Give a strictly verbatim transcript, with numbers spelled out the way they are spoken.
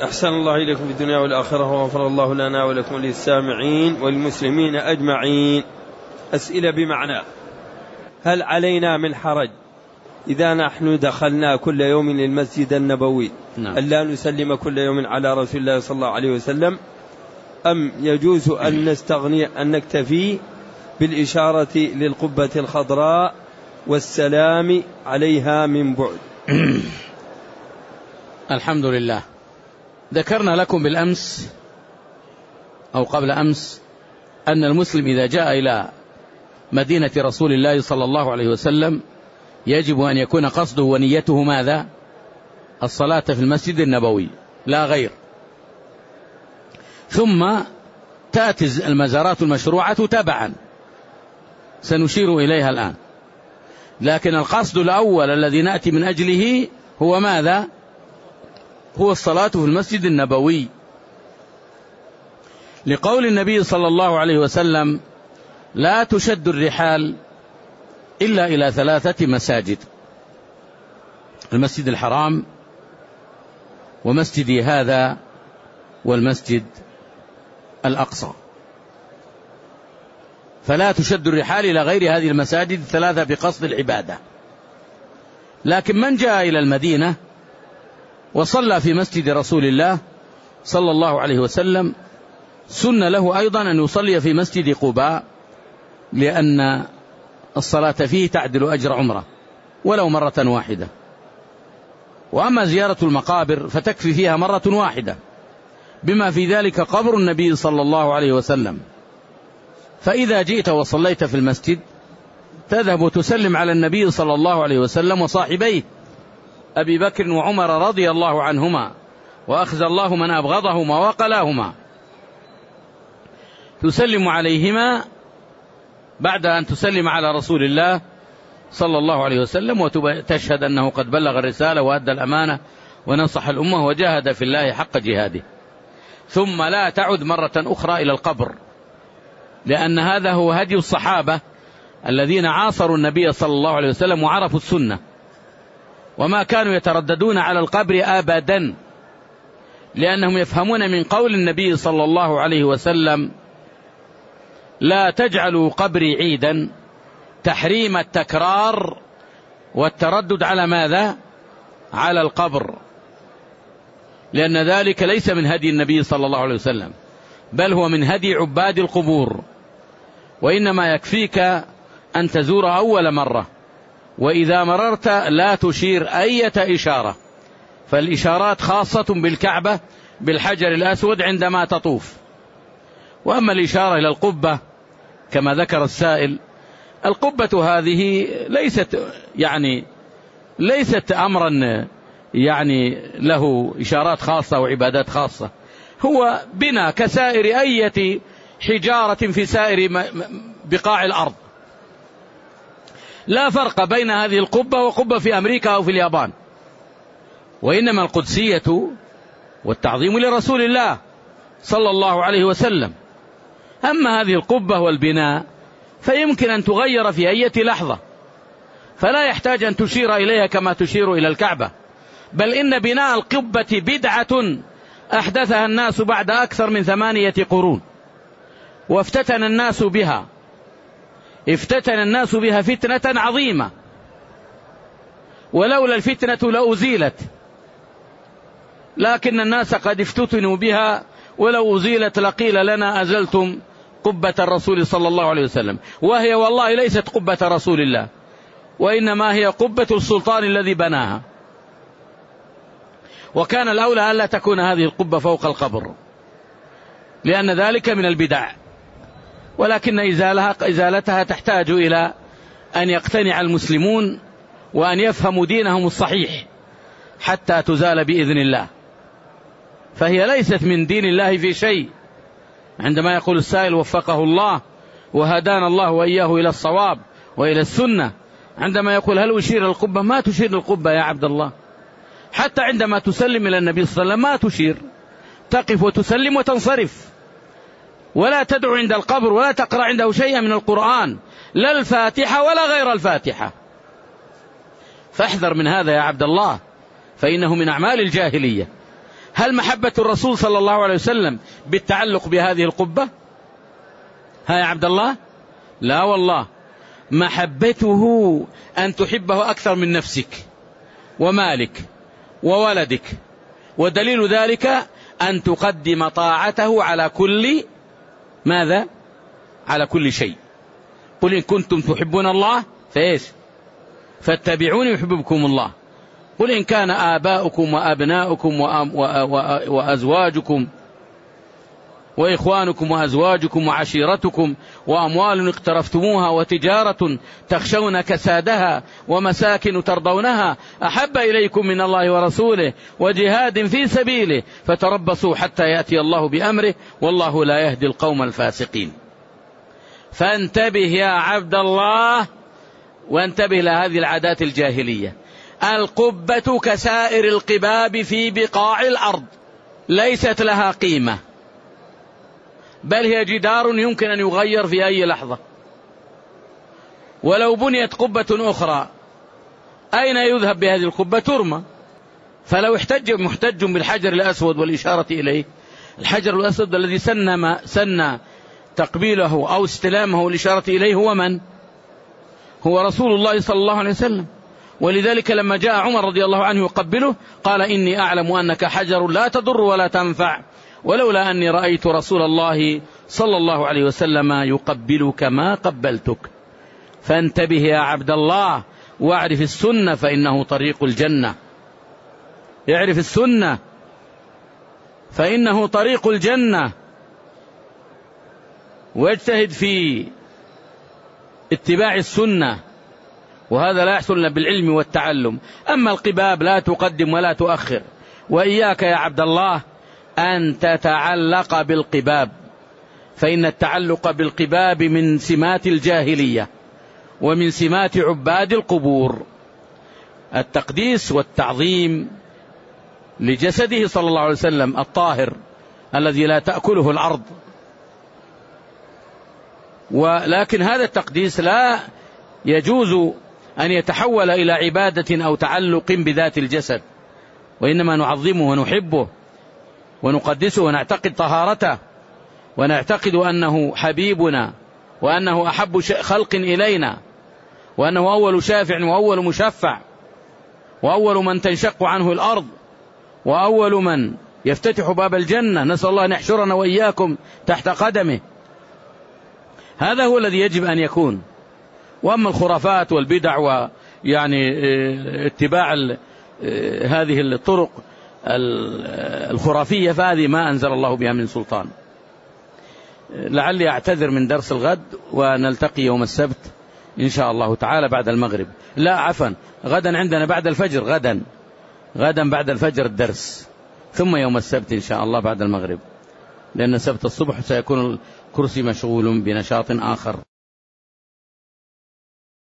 أحسن الله إليكم في الدنيا والآخرة وغفر الله لنا ولكم وللسامعين والمسلمين أجمعين. أسئلة بمعنى: هل علينا من حرج إذا نحن دخلنا كل يوم للمسجد النبوي نعم. ألا نسلم كل يوم على رسول الله صلى الله عليه وسلم، أم يجوز أن نستغني أن نكتفي بالإشارة للقبة الخضراء والسلام عليها من بعد؟ الحمد لله. ذكرنا لكم بالأمس أو قبل أمس أن المسلم إذا جاء إلى مدينة رسول الله صلى الله عليه وسلم يجب أن يكون قصده ونيته ماذا؟ الصلاة في المسجد النبوي لا غير. ثم تأتي المزارات المشروعة تبعا سنشير إليها الآن، لكن القصد الأول الذي نأتي من أجله هو ماذا؟ هو الصلاة في المسجد النبوي، لقول النبي صلى الله عليه وسلم: لا تشد الرحال إلا إلى ثلاثة مساجد: المسجد الحرام ومسجدي هذا والمسجد الأقصى. فلا تشد الرحال إلى غير هذه المساجد الثلاثة بقصد العبادة. لكن من جاء إلى المدينة وصلى في مسجد رسول الله صلى الله عليه وسلم سن له أيضا أن يصلي في مسجد قباء، لأن الصلاة فيه تعدل أجر عمره ولو مرة واحدة. وأما زيارة المقابر فتكفي فيها مرة واحدة، بما في ذلك قبر النبي صلى الله عليه وسلم. فإذا جئت وصليت في المسجد تذهب وتسلم على النبي صلى الله عليه وسلم وصاحبيه أبي بكر وعمر رضي الله عنهما، وأخزى الله من أبغضهما وقلاهما، تسلم عليهما بعد أن تسلم على رسول الله صلى الله عليه وسلم، وتشهد أنه قد بلغ الرسالة وأدى الأمانة ونصح الأمة وجاهد في الله حق جهاده. ثم لا تعد مرة أخرى إلى القبر، لأن هذا هو هدي الصحابة الذين عاصروا النبي صلى الله عليه وسلم وعرفوا السنة، وما كانوا يترددون على القبر أبدا، لأنهم يفهمون من قول النبي صلى الله عليه وسلم: لا تجعلوا قبري عيدا، تحريم التكرار والتردد على ماذا؟ على القبر، لأن ذلك ليس من هدي النبي صلى الله عليه وسلم، بل هو من هدي عباد القبور. وإنما يكفيك أن تزور أول مرة، وإذا مررت لا تشير أية إشارة، فالإشارات خاصة بالكعبة بالحجر الأسود عندما تطوف. وأما الإشارة إلى القبة كما ذكر السائل، القبة هذه ليست يعني ليست أمرا يعني له إشارات خاصة وعبادات خاصة، هو بنا كسائر أية حجارة في سائر بقاع الأرض. لا فرق بين هذه القبة وقبة في أمريكا أو في اليابان، وإنما القدسية والتعظيم لرسول الله صلى الله عليه وسلم. أما هذه القبة والبناء فيمكن أن تغير في أي لحظة، فلا يحتاج أن تشير إليها كما تشير إلى الكعبة، بل إن بناء القبة بدعة أحدثها الناس بعد أكثر من ثمانية قرون، وافتتن الناس بها افتتن الناس بها فتنة عظيمة، ولولا الفتنة لأزيلت، لكن الناس قد افتتنوا بها، ولو أزيلت لقيل لنا أزلتم قبة الرسول صلى الله عليه وسلم. وهي والله ليست قبة رسول الله، وإنما هي قبة السلطان الذي بناها، وكان الأولى ألا تكون هذه القبة فوق القبر، لأن ذلك من البدع. ولكن إزالها إزالتها تحتاج إلى أن يقتنع المسلمون وأن يفهموا دينهم الصحيح حتى تزال بإذن الله، فهي ليست من دين الله في شيء. عندما يقول السائل وفقه الله وهدانا الله وإياه إلى الصواب وإلى السنة، عندما يقول هل أشير القبة، ما تشير القبة يا عبد الله. حتى عندما تسلم إلى النبي صلى الله عليه وسلم ما تشير، تقف وتسلم وتنصرف، ولا تدعو عند القبر ولا تقرأ عنده شيئا من القرآن، لا الفاتحة ولا غير الفاتحة. فاحذر من هذا يا عبد الله، فإنه من أعمال الجاهلية. هل محبة الرسول صلى الله عليه وسلم بالتعلق بهذه القبة؟ ها يا عبد الله؟ لا والله، محبته أن تحبه أكثر من نفسك ومالك وولدك، ودليل ذلك أن تقدم طاعته على كل ماذا؟ على كل شيء. قل إن كنتم تحبون الله فإيش؟ فاتبعوني يحببكم الله. قل إن كان آباؤكم وأبناؤكم وأزواجكم وإخوانكم وأزواجكم وعشيرتكم وأموال اقترفتموها وتجارة تخشون كسادها ومساكن ترضونها أحب إليكم من الله ورسوله وجهاد في سبيله فتربصوا حتى يأتي الله بأمره والله لا يهدي القوم الفاسقين. فانتبه يا عبد الله، وانتبه لهذه العادات الجاهلية. القبة كسائر القباب في بقاع الأرض، ليست لها قيمة، بل هي جدار يمكن أن يغير في أي لحظة. ولو بنيت قبة أخرى أين يذهب بهذه القبة؟ ترمى. فلو احتج محتج بالحجر الأسود والإشارة إليه، الحجر الأسود الذي سن, ما سن تقبيله أو استلامه والإشارة إليه هو من؟ هو رسول الله صلى الله عليه وسلم. ولذلك لما جاء عمر رضي الله عنه يقبله قال إني أعلم أنك حجر لا تضر ولا تنفع، ولولا أني رأيت رسول الله صلى الله عليه وسلم يقبلك ما قبلتك. فانتبه يا عبد الله، واعرف السنة فإنه طريق الجنة. اعرف السنة فإنه طريق الجنة، واجتهد في اتباع السنة، وهذا لا يحصل بالعلم والتعلم. أما القباب لا تقدم ولا تؤخر. وإياك يا عبد الله أن تتعلق بالقباب، فإن التعلق بالقباب من سمات الجاهلية ومن سمات عباد القبور. التقديس والتعظيم لجسده صلى الله عليه وسلم الطاهر الذي لا تأكله الأرض. ولكن هذا التقديس لا يجوز أن يتحول إلى عبادة أو تعلق بذات الجسد، وإنما نعظمه ونحبه ونقدسه ونعتقد طهارته ونعتقد أنه حبيبنا وأنه أحب خلق إلينا وأنه أول شافع وأول مشفع وأول من تنشق عنه الأرض وأول من يفتتح باب الجنة. نسأل الله أن يحشرنا وإياكم تحت قدمه. هذا هو الذي يجب أن يكون. وأما الخرافات والبدع ويعني اتباع هذه الطرق الخرافية فهذه ما أنزل الله بها من سلطان. لعلي أعتذر من درس الغد، ونلتقي يوم السبت إن شاء الله تعالى بعد المغرب. لا عفوا، غدا عندنا بعد الفجر، غدا غدا بعد الفجر الدرس، ثم يوم السبت إن شاء الله بعد المغرب، لأن السبت الصبح سيكون الكرسي مشغول بنشاط آخر.